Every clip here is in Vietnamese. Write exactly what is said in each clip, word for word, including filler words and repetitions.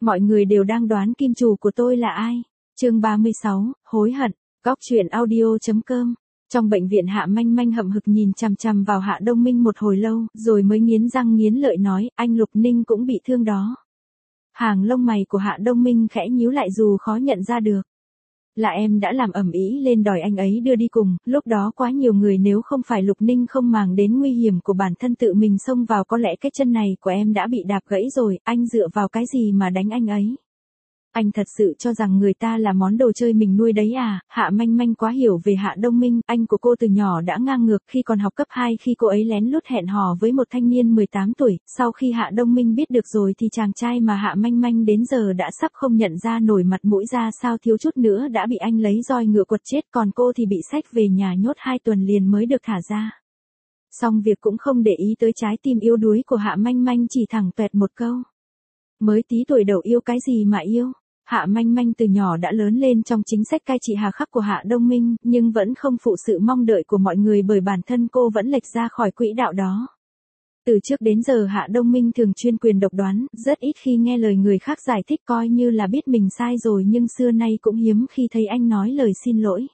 Mọi người đều đang đoán kim chủ của tôi là ai. Chương ba mươi sáu, hối hận. Góc truyện audio.com. Trong bệnh viện Hạ Manh Manh hậm hực nhìn chằm chằm vào Hạ Đông Minh một hồi lâu, rồi mới nghiến răng nghiến lợi nói, anh Lục Ninh cũng bị thương đó. Hàng lông mày của Hạ Đông Minh khẽ nhíu lại dù khó nhận ra được. Là em đã làm ầm ĩ lên đòi anh ấy đưa đi cùng, lúc đó quá nhiều người, nếu không phải Lục Ninh không màng đến nguy hiểm của bản thân tự mình xông vào, có lẽ cái chân này của em đã bị đạp gãy rồi, anh dựa vào cái gì mà đánh anh ấy? Anh thật sự cho rằng người ta là món đồ chơi mình nuôi đấy à? Hạ Manh Manh quá hiểu về Hạ Đông Minh, anh của cô từ nhỏ đã ngang ngược. Khi còn học cấp hai, khi cô ấy lén lút hẹn hò với một thanh niên mười tám tuổi, sau khi Hạ Đông Minh biết được rồi thì chàng trai mà Hạ Manh Manh đến giờ đã sắp không nhận ra nổi mặt mũi ra sao, thiếu chút nữa đã bị anh lấy roi ngựa quật chết, còn cô thì bị xách về nhà nhốt hai tuần liền mới được thả ra. Xong việc cũng không để ý tới trái tim yếu đuối của Hạ Manh Manh, chỉ thẳng tuẹt một câu. Mới tí tuổi đầu yêu cái gì mà yêu? Hạ Manh Manh từ nhỏ đã lớn lên trong chính sách cai trị hà khắc của Hạ Đông Minh, nhưng vẫn không phụ sự mong đợi của mọi người, bởi bản thân cô vẫn lệch ra khỏi quỹ đạo đó. Từ trước đến giờ Hạ Đông Minh thường chuyên quyền độc đoán, rất ít khi nghe lời người khác giải thích, coi như là biết mình sai rồi, nhưng xưa nay cũng hiếm khi thấy anh nói lời xin lỗi.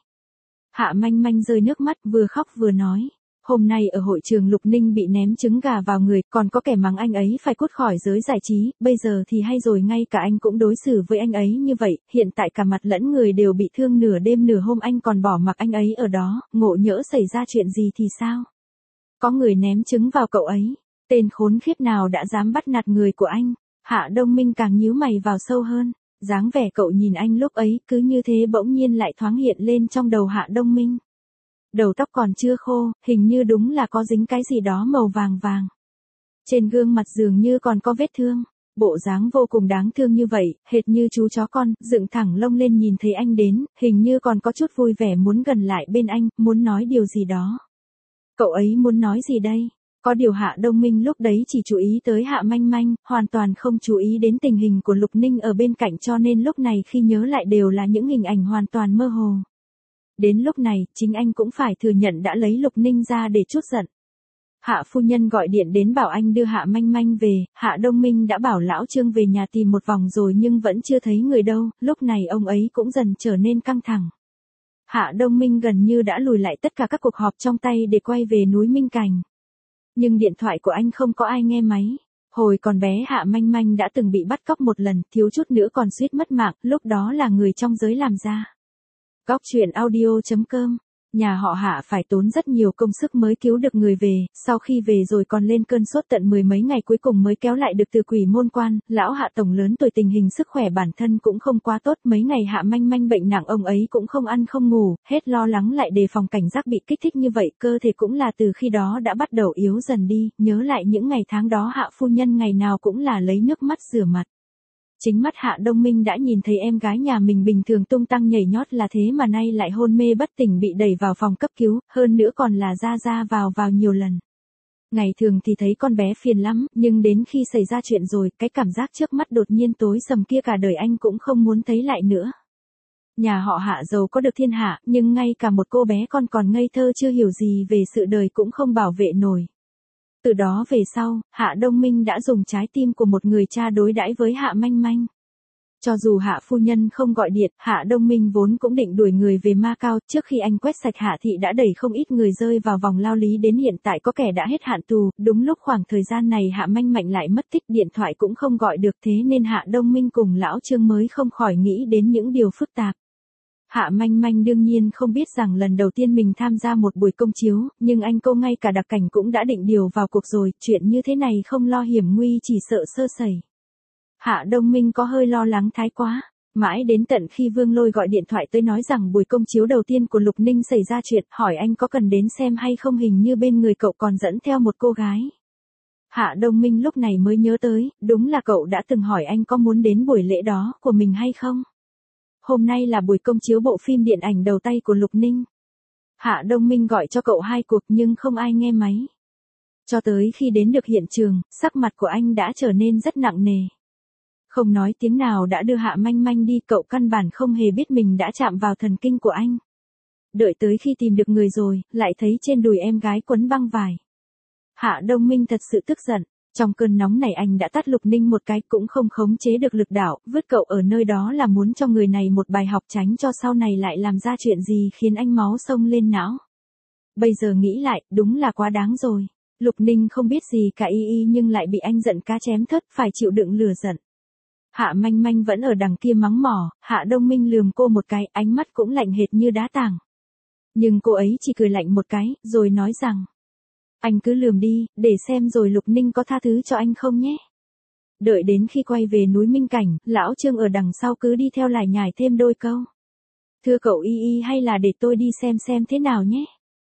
Hạ Manh Manh rơi nước mắt, vừa khóc vừa nói. Hôm nay ở hội trường Lục Ninh bị ném trứng gà vào người, còn có kẻ mắng anh ấy phải cút khỏi giới giải trí, bây giờ thì hay rồi, ngay cả anh cũng đối xử với anh ấy như vậy, hiện tại cả mặt lẫn người đều bị thương, nửa đêm nửa hôm anh còn bỏ mặc anh ấy ở đó, ngộ nhỡ xảy ra chuyện gì thì sao? Có người ném trứng vào cậu ấy, tên khốn khiếp nào đã dám bắt nạt người của anh? Hạ Đông Minh càng nhíu mày vào sâu hơn, dáng vẻ cậu nhìn anh lúc ấy cứ như thế bỗng nhiên lại thoáng hiện lên trong đầu Hạ Đông Minh. Đầu tóc còn chưa khô, hình như đúng là có dính cái gì đó màu vàng vàng. Trên gương mặt dường như còn có vết thương, bộ dáng vô cùng đáng thương như vậy, hệt như chú chó con, dựng thẳng lông lên nhìn thấy anh đến, hình như còn có chút vui vẻ muốn gần lại bên anh, muốn nói điều gì đó. Cậu ấy muốn nói gì đây? Có điều Hạ Đông Minh lúc đấy chỉ chú ý tới Hạ Manh Manh, hoàn toàn không chú ý đến tình hình của Lục Ninh ở bên cạnh, cho nên lúc này khi nhớ lại đều là những hình ảnh hoàn toàn mơ hồ. Đến lúc này, chính anh cũng phải thừa nhận đã lấy Lục Ninh ra để trút giận. Hạ phu nhân gọi điện đến bảo anh đưa Hạ Manh Manh về, Hạ Đông Minh đã bảo lão Trương về nhà tìm một vòng rồi nhưng vẫn chưa thấy người đâu, lúc này ông ấy cũng dần trở nên căng thẳng. Hạ Đông Minh gần như đã lùi lại tất cả các cuộc họp trong tay để quay về núi Minh Cảnh. Nhưng điện thoại của anh không có ai nghe máy. Hồi còn bé Hạ Manh Manh đã từng bị bắt cóc một lần, thiếu chút nữa còn suýt mất mạng, lúc đó là người trong giới làm ra. Góc truyện audio.com. Nhà họ Hạ phải tốn rất nhiều công sức mới cứu được người về, sau khi về rồi còn lên cơn sốt tận mười mấy ngày cuối cùng mới kéo lại được từ Quỷ Môn Quan. Lão Hạ tổng lớn tuổi, tình hình sức khỏe bản thân cũng không quá tốt, mấy ngày Hạ Manh Manh bệnh nặng, ông ấy cũng không ăn không ngủ, hết lo lắng lại đề phòng cảnh giác bị kích thích như vậy, cơ thể cũng là từ khi đó đã bắt đầu yếu dần đi, nhớ lại những ngày tháng đó Hạ phu nhân ngày nào cũng là lấy nước mắt rửa mặt. Chính mắt Hạ Đông Minh đã nhìn thấy em gái nhà mình bình thường tung tăng nhảy nhót là thế mà nay lại hôn mê bất tỉnh, bị đẩy vào phòng cấp cứu, hơn nữa còn là ra ra vào vào nhiều lần. Ngày thường thì thấy con bé phiền lắm, nhưng đến khi xảy ra chuyện rồi, cái cảm giác trước mắt đột nhiên tối sầm kia cả đời anh cũng không muốn thấy lại nữa. Nhà họ Hạ giàu có được thiên hạ, nhưng ngay cả một cô bé con còn ngây thơ chưa hiểu gì về sự đời cũng không bảo vệ nổi. Từ đó về sau, Hạ Đông Minh đã dùng trái tim của một người cha đối đãi với Hạ Manh Manh. Cho dù Hạ phu nhân không gọi điện, Hạ Đông Minh vốn cũng định đuổi người về Macau, trước khi anh quét sạch Hạ thị đã đẩy không ít người rơi vào vòng lao lý, đến hiện tại có kẻ đã hết hạn tù, đúng lúc khoảng thời gian này Hạ Manh Mạnh lại mất tích, điện thoại cũng không gọi được, thế nên Hạ Đông Minh cùng lão Trương mới không khỏi nghĩ đến những điều phức tạp. Hạ Manh Manh đương nhiên không biết rằng lần đầu tiên mình tham gia một buổi công chiếu, nhưng anh cô ngay cả đặc cảnh cũng đã định điều vào cuộc rồi, chuyện như thế này không lo hiểm nguy chỉ sợ sơ sẩy. Hạ Đông Minh có hơi lo lắng thái quá, mãi đến tận khi Vương Lôi gọi điện thoại tới nói rằng buổi công chiếu đầu tiên của Lục Ninh xảy ra chuyện, hỏi anh có cần đến xem hay không, hình như bên người cậu còn dẫn theo một cô gái. Hạ Đông Minh lúc này mới nhớ tới, đúng là cậu đã từng hỏi anh có muốn đến buổi lễ đó của mình hay không. Hôm nay là buổi công chiếu bộ phim điện ảnh đầu tay của Lục Ninh. Hạ Đông Minh gọi cho cậu hai cuộc nhưng không ai nghe máy. Cho tới khi đến được hiện trường, sắc mặt của anh đã trở nên rất nặng nề. Không nói tiếng nào đã đưa Hạ Manh Manh đi, cậu căn bản không hề biết mình đã chạm vào thần kinh của anh. Đợi tới khi tìm được người rồi, lại thấy trên đùi em gái quấn băng vải. Hạ Đông Minh thật sự tức giận. Trong cơn nóng này anh đã tát Lục Ninh một cái, cũng không khống chế được lực đạo, vứt cậu ở nơi đó là muốn cho người này một bài học, tránh cho sau này lại làm ra chuyện gì khiến anh máu sông lên não. Bây giờ nghĩ lại, đúng là quá đáng rồi. Lục Ninh không biết gì cả y y nhưng lại bị anh giận cá chém thớt, phải chịu đựng lửa giận. Hạ Manh Manh vẫn ở đằng kia mắng mỏ, Hạ Đông Minh lườm cô một cái, ánh mắt cũng lạnh hệt như đá tảng. Nhưng cô ấy chỉ cười lạnh một cái, rồi nói rằng, anh cứ lườm đi, để xem rồi Lục Ninh có tha thứ cho anh không nhé. Đợi đến khi quay về núi Minh Cảnh, lão Trương ở đằng sau cứ đi theo lải nhải thêm đôi câu. Thưa cậu y y, hay là để tôi đi xem xem thế nào nhé.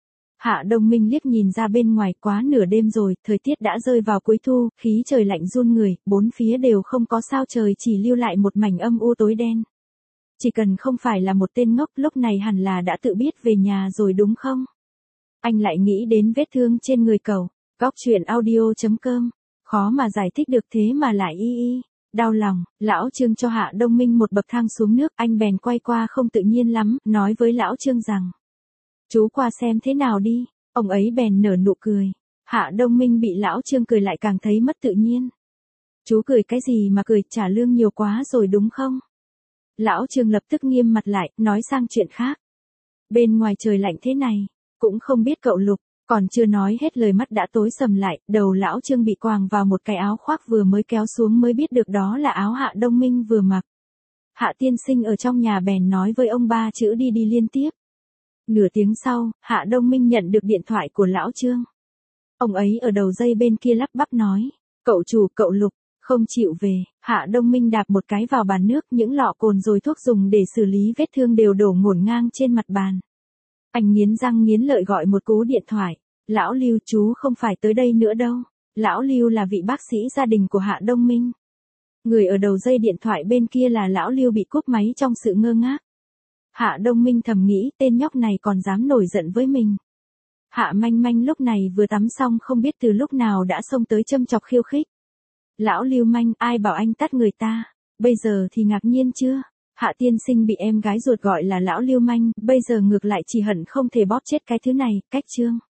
Hạ Đông Minh liếc nhìn ra bên ngoài, quá nửa đêm rồi, thời tiết đã rơi vào cuối thu, khí trời lạnh run người, bốn phía đều không có sao trời, chỉ lưu lại một mảnh âm u tối đen. Chỉ cần không phải là một tên ngốc, lúc này hẳn là đã tự biết về nhà rồi đúng không? Anh lại nghĩ đến vết thương trên người cậu. Góc truyện audio chấm com. Khó mà giải thích được thế mà lại y y. Đau lòng, lão Trương cho Hạ Đông Minh một bậc thang xuống nước, anh bèn quay qua không tự nhiên lắm, nói với lão Trương rằng, chú qua xem thế nào đi. Ông ấy bèn nở nụ cười. Hạ Đông Minh bị lão Trương cười lại càng thấy mất tự nhiên. Chú cười cái gì mà cười, trả lương nhiều quá rồi đúng không? Lão Trương lập tức nghiêm mặt lại, nói sang chuyện khác. Bên ngoài trời lạnh thế này, cũng không biết cậu Lục, còn chưa nói hết lời mắt đã tối sầm lại, đầu lão Trương bị quàng vào một cái áo khoác vừa mới kéo xuống mới biết được đó là áo Hạ Đông Minh vừa mặc. Hạ tiên sinh ở trong nhà bèn nói với ông ba chữ đi đi liên tiếp. Nửa tiếng sau, Hạ Đông Minh nhận được điện thoại của lão Trương. Ông ấy ở đầu dây bên kia lắp bắp nói, cậu chủ, cậu Lục, không chịu về. Hạ Đông Minh đạp một cái vào bàn nước, những lọ cồn rồi thuốc dùng để xử lý vết thương đều đổ ngổn ngang trên mặt bàn. Anh nghiến răng nghiến lợi gọi một cú điện thoại. Lão Lưu, chú không phải tới đây nữa đâu. Lão Lưu là vị bác sĩ gia đình của Hạ Đông Minh. Người ở đầu dây điện thoại bên kia là lão Lưu bị cúp máy trong sự ngơ ngác. Hạ Đông Minh thầm nghĩ tên nhóc này còn dám nổi giận với mình. Hạ Manh Manh lúc này vừa tắm xong không biết từ lúc nào đã xông tới châm chọc khiêu khích. Lão Lưu Manh, ai bảo anh tát người ta, bây giờ thì ngạc nhiên chưa? Hạ tiên sinh bị em gái ruột gọi là lão Lưu Manh, bây giờ ngược lại chỉ hận không thể bóp chết cái thứ này, cách chương.